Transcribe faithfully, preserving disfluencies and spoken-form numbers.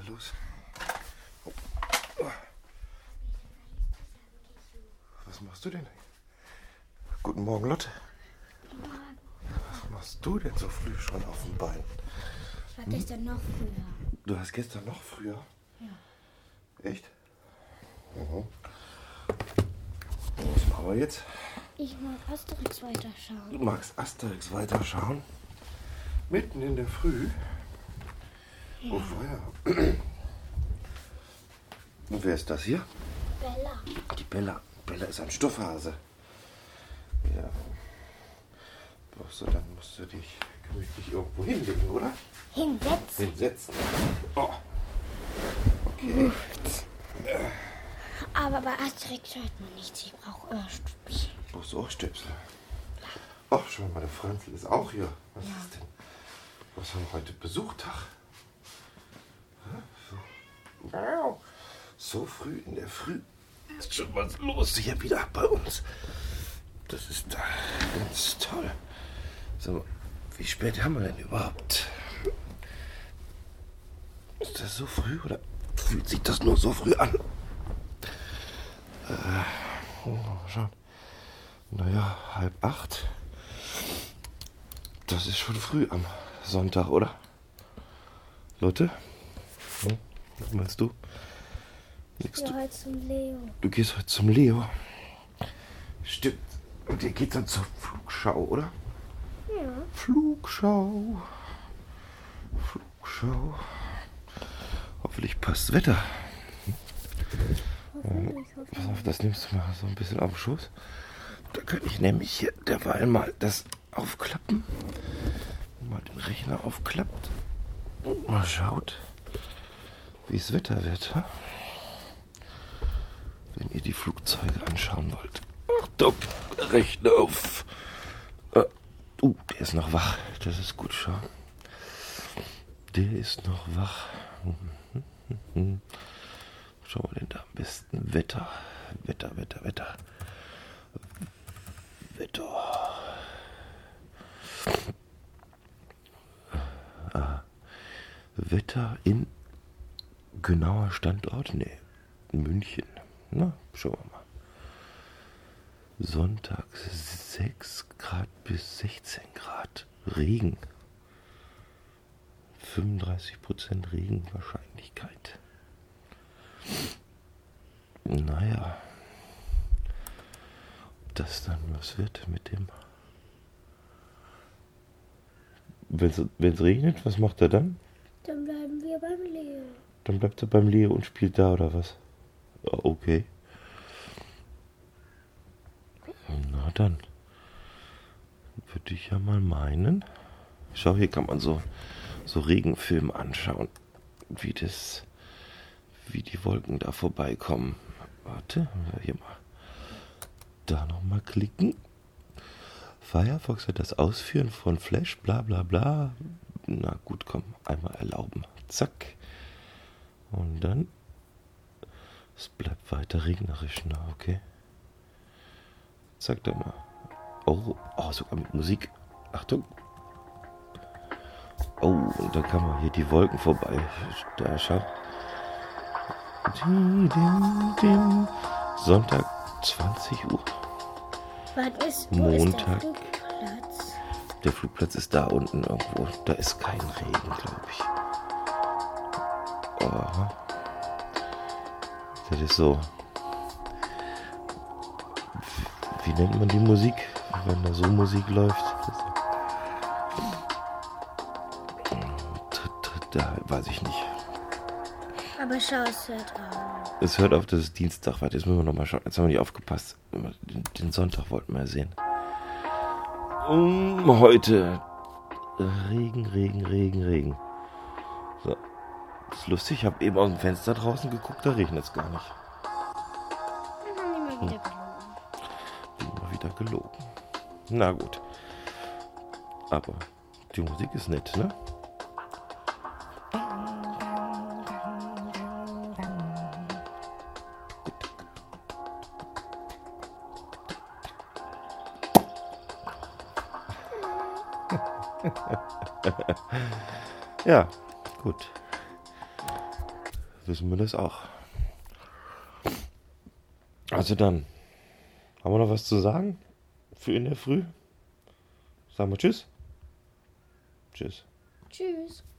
los. Was machst du denn? Guten Morgen, Lotte. Guten Morgen. Was machst du denn so früh schon auf dem Bein? Ich war gestern noch früher. Du hast gestern noch früher? Ja. Echt? Mhm. Was machen wir jetzt? Ich mag Asterix weiterschauen. Du magst Asterix weiterschauen? Mitten in der Früh? Ja. Oh, Feuer. Und wer ist das hier? Bella. Die Bella. Bella ist ein Stoffhase. Ja. Brauchst du, dann musst du dich gemütlich irgendwo hinlegen, oder? Hinsetzen. Hinsetzen. Oh. Okay. Aber bei Asterix hört man nichts. Ich brauche Ohrstöpsel. Brauchst du auch Stöpsel? Ach, schau mal, der Franzl ist auch hier. Was Ja. ist denn? Was haben wir heute? Besuchtag? So. so früh in der Früh ist schon was los hier wieder bei uns. Das ist da ganz toll. So, wie spät haben wir denn überhaupt? Ist das so früh oder fühlt sich das nur so früh an? Äh, mal schauen. Naja, halb acht. Das ist schon früh am Sonntag, oder? Leute? Hm? Was meinst du? Ich gehe heute zum Leo. Du gehst heute zum Leo? Stimmt. Und ihr geht dann zur Flugschau, oder? Ja. Flugschau. Flugschau. Hoffentlich passt das Wetter. Hoffentlich, Pass hoffentlich. auf, das nimmst du mal so ein bisschen auf den Schoß. Da kann ich nämlich hier derweil mal das aufklappen. Mal den Rechner aufklappt. Und mal schaut, wie es Wetter wird. Ha? Wenn ihr die Flugzeuge anschauen wollt. Achtung, Rechner auf. Uh, uh, der ist noch wach. Das ist gut, schau. Der ist noch wach. Schauen wir denn da am besten? Wetter. Wetter, Wetter, Wetter. Wetter. Ah. Wetter in genauer Standort? Nee, München. Na, schauen wir mal. Sonntag sechs Grad bis sechzehn Grad. Regen. fünfunddreißig Prozent Regenwahrscheinlichkeit. Naja. Ob das dann was wird mit dem... Wenn es regnet, was macht er dann? Dann bleiben wir beim Leo. Dann bleibt er beim Leo und spielt da, oder was? Okay. Na dann. Würde ich ja mal meinen. Schau, hier kann man so, so Regenfilme anschauen. Wie das... Wie die Wolken da vorbeikommen. Warte, hier mal. Da nochmal klicken. Firefox hat das Ausführen von Flash, bla bla bla. Na gut, komm, einmal erlauben. Zack. Und dann... Es bleibt weiter regnerisch, na okay. Sag doch mal. Oh, oh, sogar mit Musik. Achtung. Oh, und dann kann man hier die Wolken vorbei. Da, schau. Sonntag, zwanzig Uhr. Was ist, wo Montag. ist der Flugplatz? Der Flugplatz ist da unten irgendwo. Da ist kein Regen, glaube ich. Aha. Das ist so. Wie, wie nennt man die Musik, wenn da so Musik läuft? Da weiß ich nicht. Aber schau, es hört auf. Es hört auf, das ist Dienstag. Warte, jetzt müssen wir nochmal schauen. Jetzt haben wir nicht aufgepasst. Den, den Sonntag wollten wir ja sehen. Um, heute Regen, Regen, Regen, Regen. So. Das ist lustig. Ich habe eben aus dem Fenster draußen geguckt, da regnet es gar nicht. Dann haben die mal wieder gelogen. Immer wieder gelogen. Na gut. Aber die Musik ist nett, ne? Ja, gut. wissen wir das auch. Also dann, haben wir noch was zu sagen für in der Früh? Sagen wir Tschüss. Tschüss. Tschüss.